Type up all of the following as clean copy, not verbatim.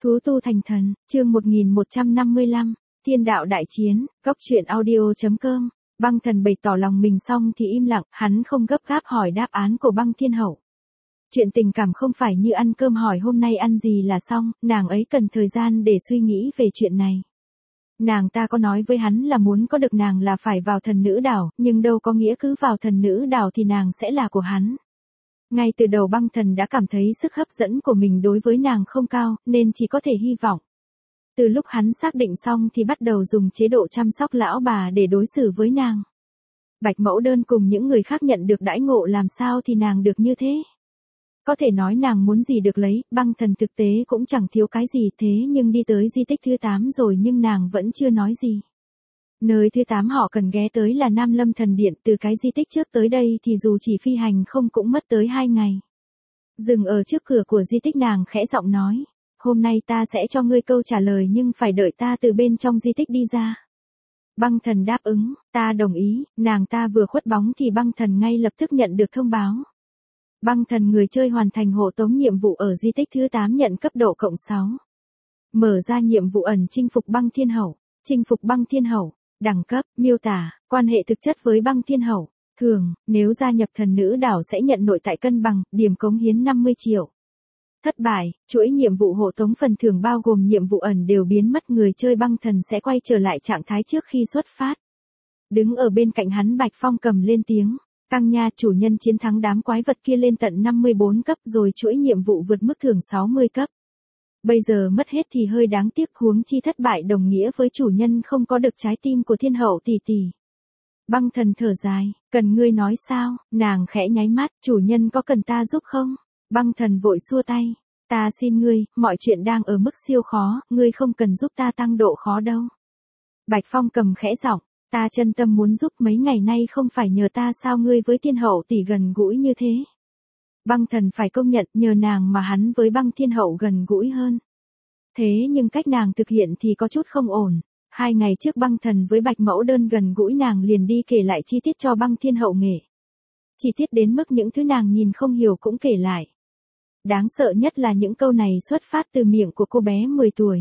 Thú tu thành thần, chương 1155, Thiên đạo đại chiến, góc truyện audio.com. Băng thần bày tỏ lòng mình xong thì im lặng, hắn không gấp gáp hỏi đáp án của băng thiên hậu. Chuyện tình cảm không phải như ăn cơm hỏi hôm nay ăn gì là xong, nàng ấy cần thời gian để suy nghĩ về chuyện này. Nàng ta có nói với hắn là muốn có được nàng là phải vào thần nữ đảo, nhưng đâu có nghĩa cứ vào thần nữ đảo thì nàng sẽ là của hắn. Ngay từ đầu băng thần đã cảm thấy sức hấp dẫn của mình đối với nàng không cao, nên chỉ có thể hy vọng. Từ lúc hắn xác định xong thì bắt đầu dùng chế độ chăm sóc lão bà để đối xử với nàng. Bạch mẫu đơn cùng những người khác nhận được đãi ngộ làm sao thì nàng được như thế. Có thể nói nàng muốn gì được lấy, băng thần thực tế cũng chẳng thiếu cái gì thế nhưng đi tới di tích thứ 8 rồi nhưng nàng vẫn chưa nói gì. Nơi thứ 8 họ cần ghé tới là Nam Lâm Thần Điện, từ cái di tích trước tới đây thì dù chỉ phi hành không cũng mất tới 2 ngày. Dừng ở trước cửa của di tích nàng khẽ giọng nói, hôm nay ta sẽ cho ngươi câu trả lời nhưng phải đợi ta từ bên trong di tích đi ra. Băng thần đáp ứng, ta đồng ý, nàng ta vừa khuất bóng thì băng thần ngay lập tức nhận được thông báo. Băng thần người chơi hoàn thành hộ tống nhiệm vụ ở di tích thứ 8 nhận cấp độ cộng 6. Mở ra nhiệm vụ ẩn chinh phục băng thiên hậu, chinh phục băng thiên hậu. Đẳng cấp, miêu tả, quan hệ thực chất với băng thiên hậu. Thường, nếu gia nhập thần nữ đảo sẽ nhận nội tại cân bằng, điểm cống hiến 50 triệu. Thất bại, chuỗi nhiệm vụ hộ tống phần thưởng bao gồm nhiệm vụ ẩn đều biến mất, người chơi băng thần sẽ quay trở lại trạng thái trước khi xuất phát. Đứng ở bên cạnh hắn Bạch Phong cầm lên tiếng, căng nha, chủ nhân chiến thắng đám quái vật kia lên tận 54 cấp rồi, chuỗi nhiệm vụ vượt mức thưởng 60 cấp. Bây giờ mất hết thì hơi đáng tiếc, huống chi thất bại đồng nghĩa với chủ nhân không có được trái tim của thiên hậu tỷ tỷ. Băng thần thở dài, cần ngươi nói sao, nàng khẽ nháy mắt, chủ nhân có cần ta giúp không? Băng thần vội xua tay, ta xin ngươi, mọi chuyện đang ở mức siêu khó, ngươi không cần giúp ta tăng độ khó đâu. Bạch Phong cầm khẽ giọng, ta chân tâm muốn giúp, mấy ngày nay không phải nhờ ta sao ngươi với thiên hậu tỷ gần gũi như thế. Băng thần phải công nhận nhờ nàng mà hắn với băng thiên hậu gần gũi hơn. Thế nhưng cách nàng thực hiện thì có chút không ổn. 2 ngày trước băng thần với bạch mẫu đơn gần gũi, nàng liền đi kể lại chi tiết cho băng thiên hậu nghe. Chi tiết đến mức những thứ nàng nhìn không hiểu cũng kể lại. Đáng sợ nhất là những câu này xuất phát từ miệng của cô bé 10 tuổi.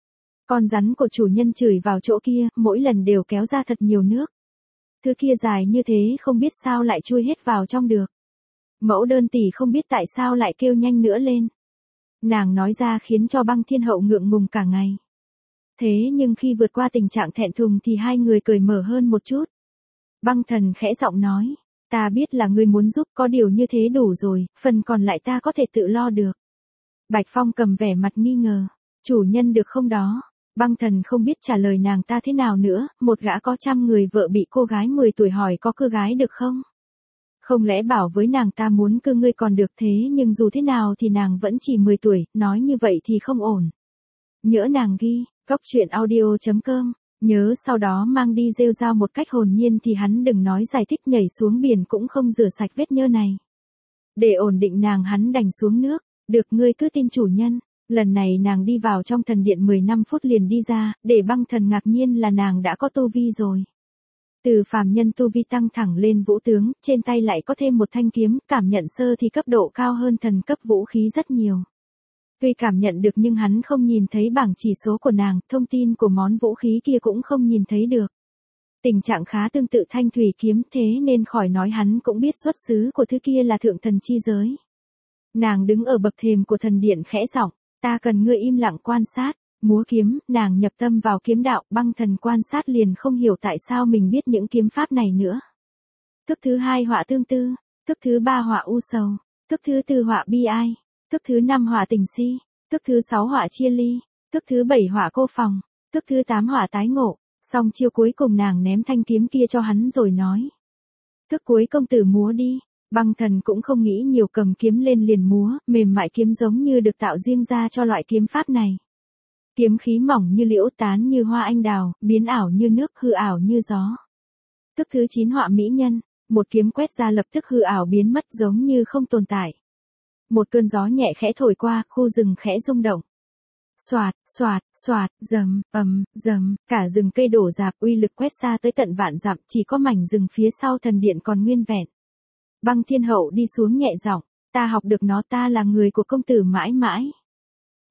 Con rắn của chủ nhân chửi vào chỗ kia, mỗi lần đều kéo ra thật nhiều nước. Thứ kia dài như thế không biết sao lại chui hết vào trong được. Mẫu đơn tỷ không biết tại sao lại kêu nhanh nữa lên. Nàng nói ra khiến cho băng thiên hậu ngượng ngùng cả ngày. Thế nhưng khi vượt qua tình trạng thẹn thùng thì hai người cởi mở hơn một chút. Băng thần khẽ giọng nói, ta biết là ngươi muốn giúp, có điều như thế đủ rồi, phần còn lại ta có thể tự lo được. Bạch Phong cầm vẻ mặt nghi ngờ, chủ nhân được không đó? Băng thần không biết trả lời nàng ta thế nào nữa, một gã có 100 người vợ bị cô gái 10 tuổi hỏi có cưa gái được không? Không lẽ bảo với nàng ta muốn cưa ngươi còn được, thế nhưng dù thế nào thì nàng vẫn chỉ 10 tuổi, nói như vậy thì không ổn. Nhỡ nàng ghi, góc truyện audio.com, nhớ sau đó mang đi rêu rao một cách hồn nhiên thì hắn đừng nói giải thích, nhảy xuống biển cũng không rửa sạch vết nhơ này. Để ổn định nàng hắn đành xuống nước, được ngươi cứ tin chủ nhân. Lần này nàng đi vào trong thần điện 15 phút liền đi ra, để băng thần ngạc nhiên là nàng đã có tu vi rồi. Từ phàm nhân tu vi tăng thẳng lên vũ tướng, trên tay lại có thêm một thanh kiếm, cảm nhận sơ thì cấp độ cao hơn thần cấp vũ khí rất nhiều. Tuy cảm nhận được nhưng hắn không nhìn thấy bảng chỉ số của nàng, thông tin của món vũ khí kia cũng không nhìn thấy được. Tình trạng khá tương tự thanh thủy kiếm, thế nên khỏi nói hắn cũng biết xuất xứ của thứ kia là thượng thần chi giới. Nàng đứng ở bậc thềm của thần điện khẽ giọng, ta cần ngươi im lặng quan sát. Múa kiếm, nàng nhập tâm vào kiếm đạo, băng thần quan sát liền không hiểu tại sao mình biết những kiếm pháp này nữa. Thức thứ 2 họa tương tư, thức thứ 3 họa u sầu, thức thứ 4 họa bi ai, thức thứ 5 họa tình si, thức thứ 6 họa chia ly, thức thứ 7 họa cô phòng, thức thứ 8 họa tái ngộ. Xong chiêu cuối cùng nàng ném thanh kiếm kia cho hắn rồi nói, thức cuối công tử múa đi. Băng thần cũng không nghĩ nhiều, cầm kiếm lên liền múa, mềm mại kiếm giống như được tạo riêng ra cho loại kiếm pháp này. Kiếm khí mỏng như liễu, tán như hoa anh đào, biến ảo như nước, hư ảo như gió. Thức thứ 9 họa mỹ nhân, một kiếm quét ra lập tức hư ảo biến mất giống như không tồn tại. Một cơn gió nhẹ khẽ thổi qua, khu rừng khẽ rung động. Xoạt, xoạt, xoạt, rầm, rầm, cả rừng cây đổ rạp, uy lực quét xa tới tận vạn dặm, chỉ có mảnh rừng phía sau thần điện còn nguyên vẹn. Băng thiên hậu đi xuống nhẹ giọng, ta học được nó, ta là người của công tử mãi mãi.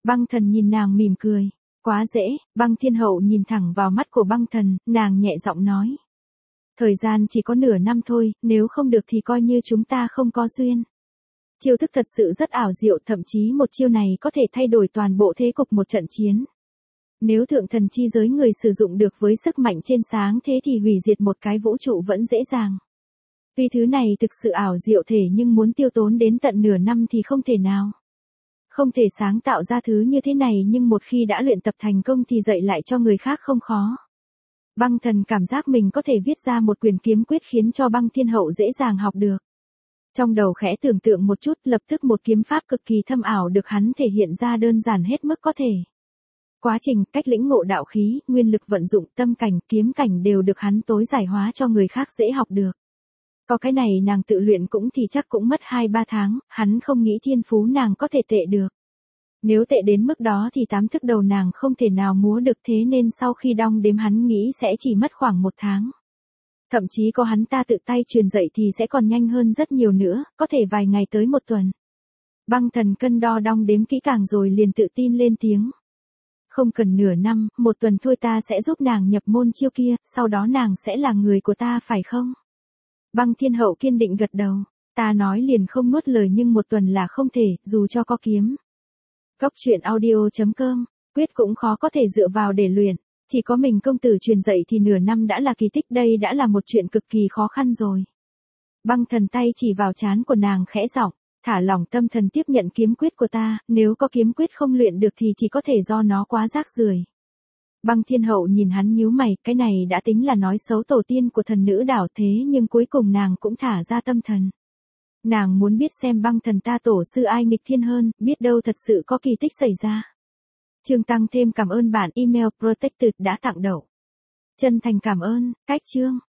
Băng Thần nhìn nàng mỉm cười. Quá dễ, Băng Thiên Hậu nhìn thẳng vào mắt của Băng Thần, nàng nhẹ giọng nói. Thời gian chỉ có nửa năm thôi, nếu không được thì coi như chúng ta không có duyên. Chiêu thức thật sự rất ảo diệu, thậm chí một chiêu này có thể thay đổi toàn bộ thế cục một trận chiến. Nếu thượng thần chi giới người sử dụng được với sức mạnh trên sáng thế thì hủy diệt một cái vũ trụ vẫn dễ dàng. Vì thứ này thực sự ảo diệu thể nhưng muốn tiêu tốn đến tận nửa năm thì không thể nào. Không thể sáng tạo ra thứ như thế này nhưng một khi đã luyện tập thành công thì dạy lại cho người khác không khó. Băng Thần cảm giác mình có thể viết ra một quyền kiếm quyết khiến cho Băng Thiên Hậu dễ dàng học được. Trong đầu khẽ tưởng tượng một chút, lập tức một kiếm pháp cực kỳ thâm ảo được hắn thể hiện ra đơn giản hết mức có thể. Quá trình, cách lĩnh ngộ đạo khí, nguyên lực vận dụng, tâm cảnh, kiếm cảnh đều được hắn tối giải hóa cho người khác dễ học được. Có cái này nàng tự luyện cũng thì chắc cũng mất 2-3 tháng, hắn không nghĩ thiên phú nàng có thể tệ được. Nếu tệ đến mức đó thì 8 thức đầu nàng không thể nào múa được, thế nên sau khi đong đếm hắn nghĩ sẽ chỉ mất khoảng 1 tháng. Thậm chí có hắn ta tự tay truyền dạy thì sẽ còn nhanh hơn rất nhiều nữa, có thể vài ngày tới 1 tuần. Băng Thần cân đo đong đếm kỹ càng rồi liền tự tin lên tiếng. Không cần nửa năm, 1 tuần thôi ta sẽ giúp nàng nhập môn chiêu kia, sau đó nàng sẽ là người của ta phải không? Băng Thiên Hậu kiên định gật đầu. Ta nói liền không nuốt lời nhưng 1 tuần là không thể, dù cho có kiếm. Góc truyện audio.com, quyết cũng khó có thể dựa vào để luyện. Chỉ có mình công tử truyền dạy thì nửa năm đã là kỳ tích, đây đã là một chuyện cực kỳ khó khăn rồi. Băng Thần tay chỉ vào trán của nàng khẽ giọng, thả lỏng tâm thần tiếp nhận kiếm quyết của ta, nếu có kiếm quyết không luyện được thì chỉ có thể do nó quá rác rưởi. Băng Thiên Hậu nhìn hắn nhíu mày, cái này đã tính là nói xấu tổ tiên của thần nữ đảo thế nhưng cuối cùng nàng cũng thả ra tâm thần. Nàng muốn biết xem Băng Thần ta tổ sư ai nghịch thiên hơn, biết đâu thật sự có kỳ tích xảy ra. Chương tăng thêm cảm ơn bản email protected đã tặng đậu. Chân thành cảm ơn, cách chương.